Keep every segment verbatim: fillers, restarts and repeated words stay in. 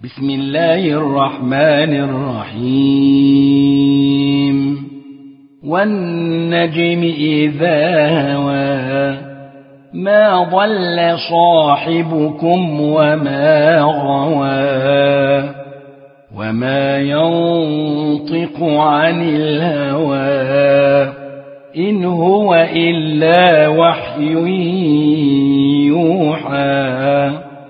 بسم الله الرحمن الرحيم والنجم إذا هوى ما ضل صاحبكم وما غوى وما ينطق عن الهوى إن هو إلا وحي يوحى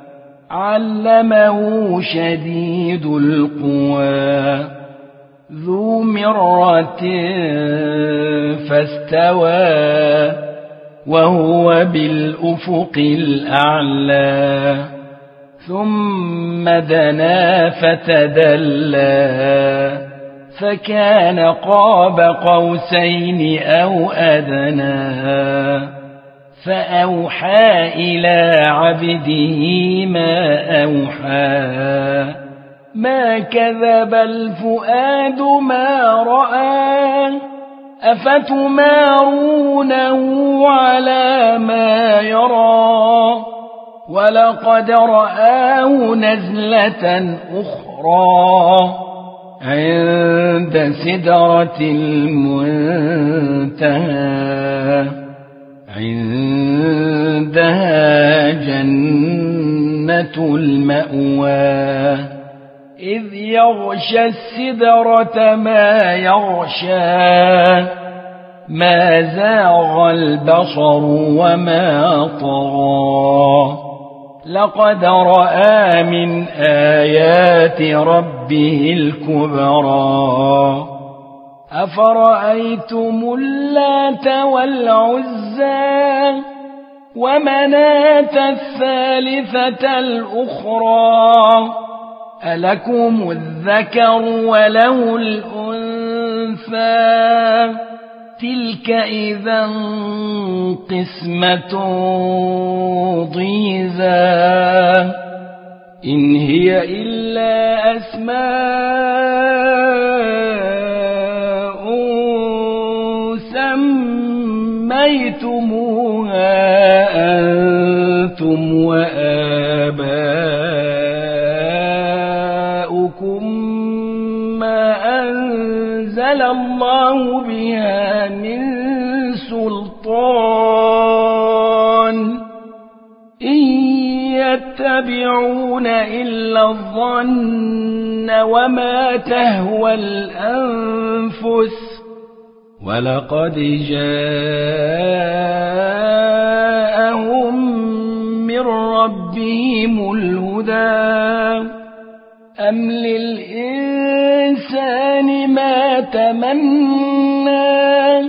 علمه شديد القوى ذو مرة فاستوى وهو بالأفق الأعلى ثم دنا فتدلى فكان قاب قوسين أو أدنى فأوحى إلى عبده ما أوحى ما كذب الفؤاد ما رأى أفتمارونه على ما يرى ولقد رآه نزلة أخرى عند سدرة المنتهى عندها جنة المأوى إذ يغشى السدرة ما يغشى ما زاغ البصر وما طغى لقد رأى من آيات ربه الكبرى أفرأيتم اللات والعزى ومناة الثالثة الأخرى ألكم الذكر وله الأنثى تلك إذا قسمة ضيزى إن هي إلا أسماء سميتموها أنتم وآباؤكم ما أنزل الله بها من سلطان إن يتبعون إلا الظن وما تهوى الأنفس ولقد جاءهم من ربهم الهدى أم للإنسان ما تمنى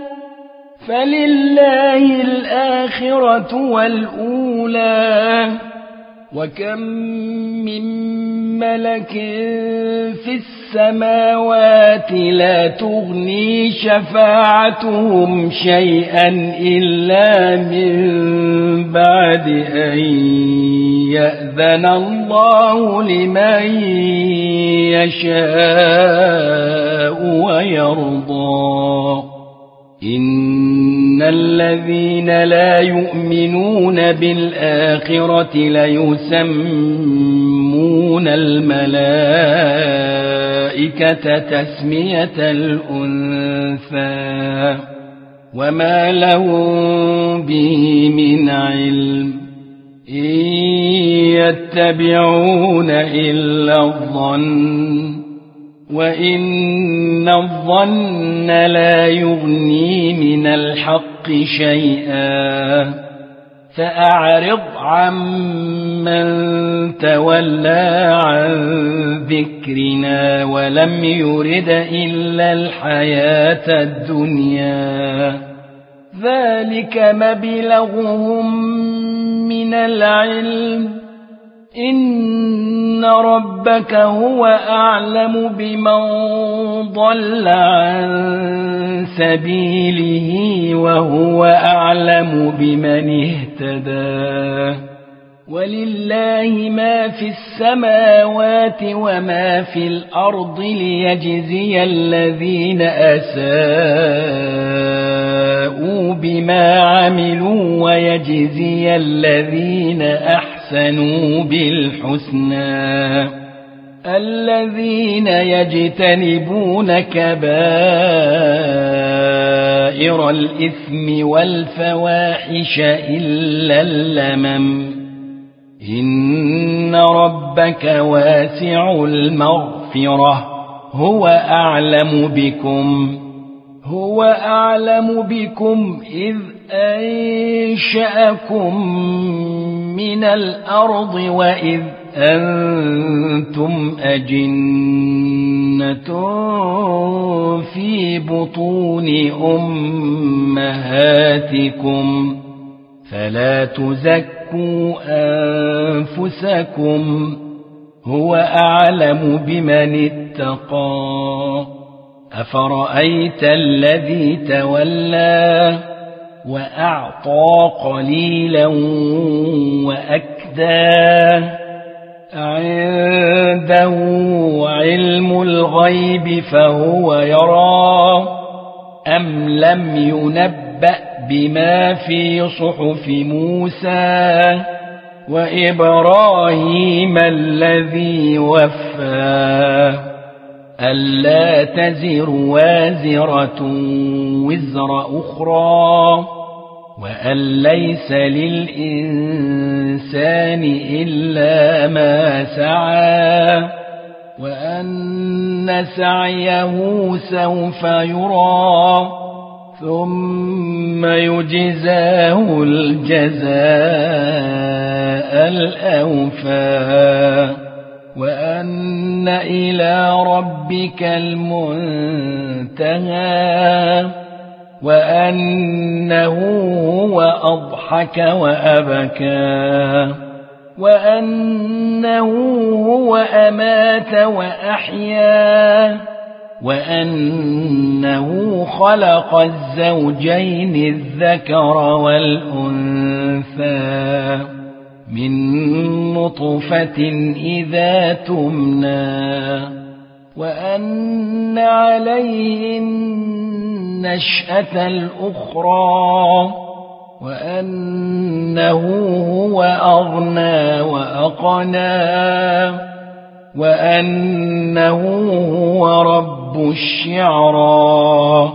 فلله الآخرة والأولى وكم من ملك في السماوات لا تغني شفاعتهم شيئا إلا من بعد أن يأذن الله لمن يشاء ويرضى إن الذين لا يؤمنون بالآخرة ليسمون الملائكة تسمية الأنثى وما لهم به من علم إن يتبعون إلا الظن وإن الظن لا يغني من الحق شيئا فأعرض عمن تولى عن ذكرنا ولم يرد إلا الحياة الدنيا ذلك مبلغهم من العلم إن ربك هو أعلم بمن ضل عن سبيله وهو أعلم بمن اهتدى ولله ما في السماوات وما في الأرض ليجزي الذين أساءوا بما عملوا ويجزي الذين أحسنوا بالحسنى الذين يجتنبون كبائر الإثم والفواحش إلا اللمم إن ربك واسع المغفرة هو أعلم بكم هو أعلم بكم إذ أنشأكم من الأرض وإذ أنتم أجنة في بطون أمهاتكم فلا تزكوا أنفسكم هو أعلم بمن اتقى أفرأيت الذي تولى وأعطى قليلا وأكدى عنده علم الغيب فهو يرى أم لم ينبأ بما في صحف موسى وإبراهيم الذي وفى ألا تزر وازرة وزر أخرى وأن ليس للإنسان إلا ما سعى وأن سعيه سوف يرى ثم يجزاه الجزاء الأوفى وأن إلى ربك المنتهى وأنه هو أضحك وأبكى وأنه هو أمات وأحيا وأنه خلق الزوجين الذكر والأنثى من نطفة إذا تمنى وأن عليه النشأة الأخرى وأنه هو أغنى وأقنى وأنه هو رب الشعرى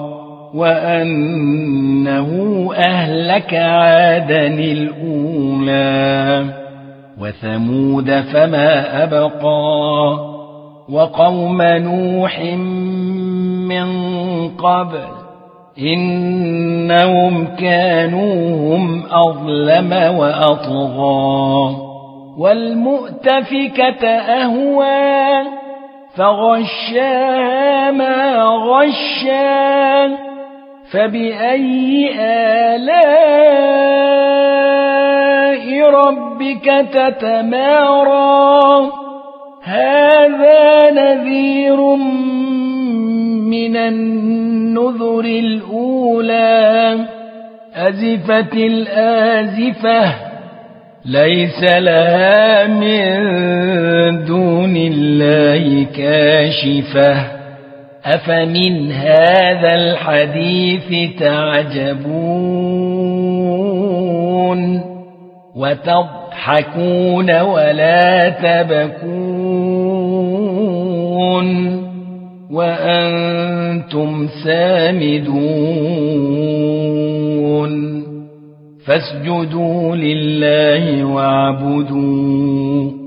وأنه أهلك عادا الأولى وثمود فما أبقى وقوم نوح من قبل إنهم كانوا هم أظلم وأطغى والمؤتفكة أهوى فغشاها ما غشا فبأي آلاء ربك تتمارى هذا نذير من النذر الأولى أزفت الآزفة ليس لها من دون الله كاشفة أفمن هذا الحديث تعجبون وتضحكون ولا تبكون وأنتم سامدون فاسجدوا لله واعبدوا